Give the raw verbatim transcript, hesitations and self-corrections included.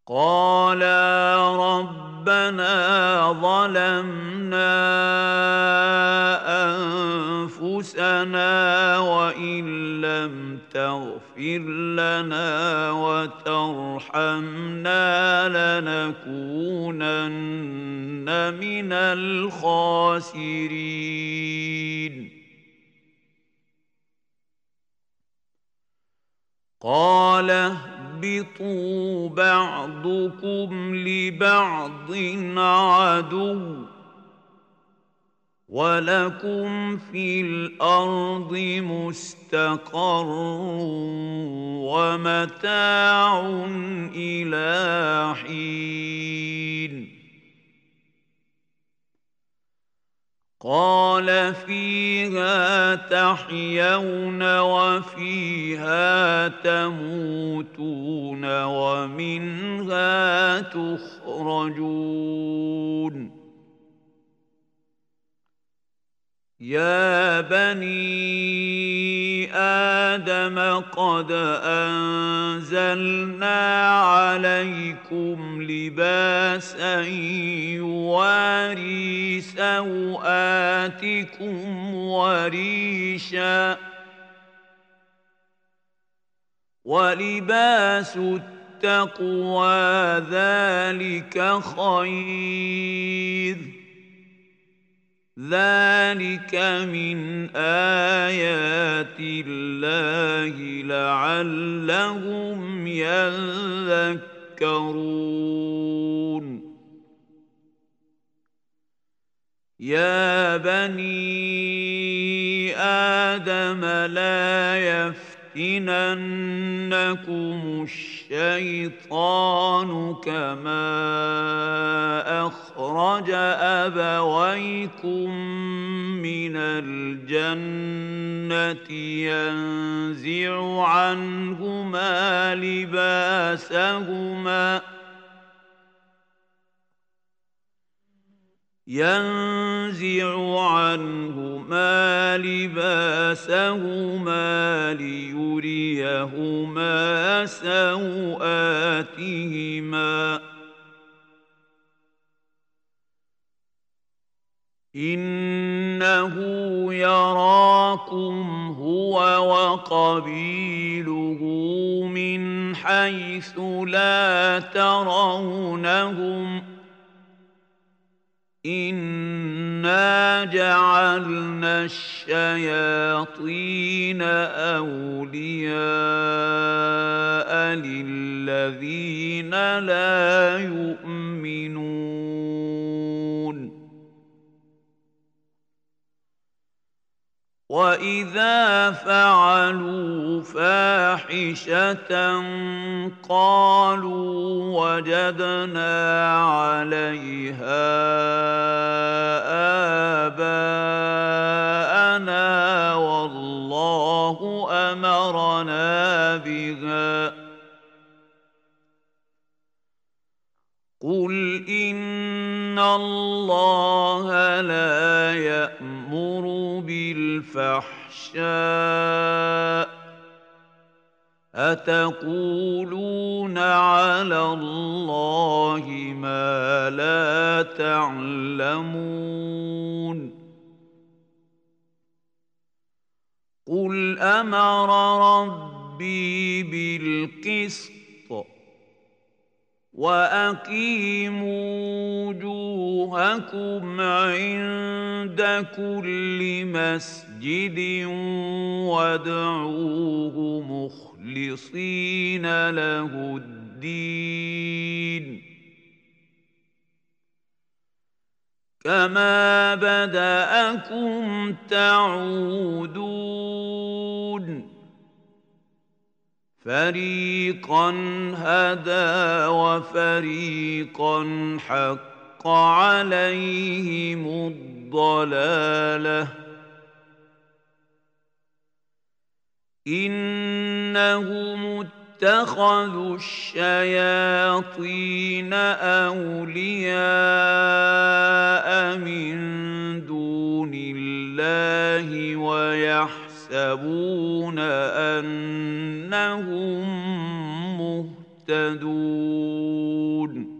قالا ربنا ظلمنا أنفسنا وإن لم تغفر لنا وترحمنا لنكونن من الخاسرين. قال اهبطوا بعضكم لبعض عدو ولكم في الأرض مستقر ومتاع إلى حين. قال فيها تحيون وفيها تموتون ومنها تخرجون. يا بني آدم قد أنزلنا عليكم لباسا يواري سوآتكم وريشا ولباس التقوى ذلك خير ذلك من آيات الله لعلهم يذكرون. يا بني آدم لا يفتننكم الشيطان كما أخرج أبويكم من الجنة ينزع عنهما لباسهما ينزع عنهما لباسهما ليريهما سوآتهما إنه يراكم هو وقبيله من حيث لا ترونهم إنا جعلنا الشياطين أولياء للذين لا يؤمنون. وإذا فعلوا فاحشة قالوا وجدنا عليها آباءنا والله أمرنا بها قل إن الله لا يأمر بالفحشاء أتقولون على الله ما لا تعلمون. قل أمر ربي بالقسط وأقيموا وجوهكم عند كل مسجد وادعوه مخلصين له الدين كما بدأكم تعودون. فريقا هدى وفريقا حق عليهم الضلالة إنهم اتخذوا الشياطين أولياء من دون الله ويحسبون يحسبون أنهم مهتدون. يعدلون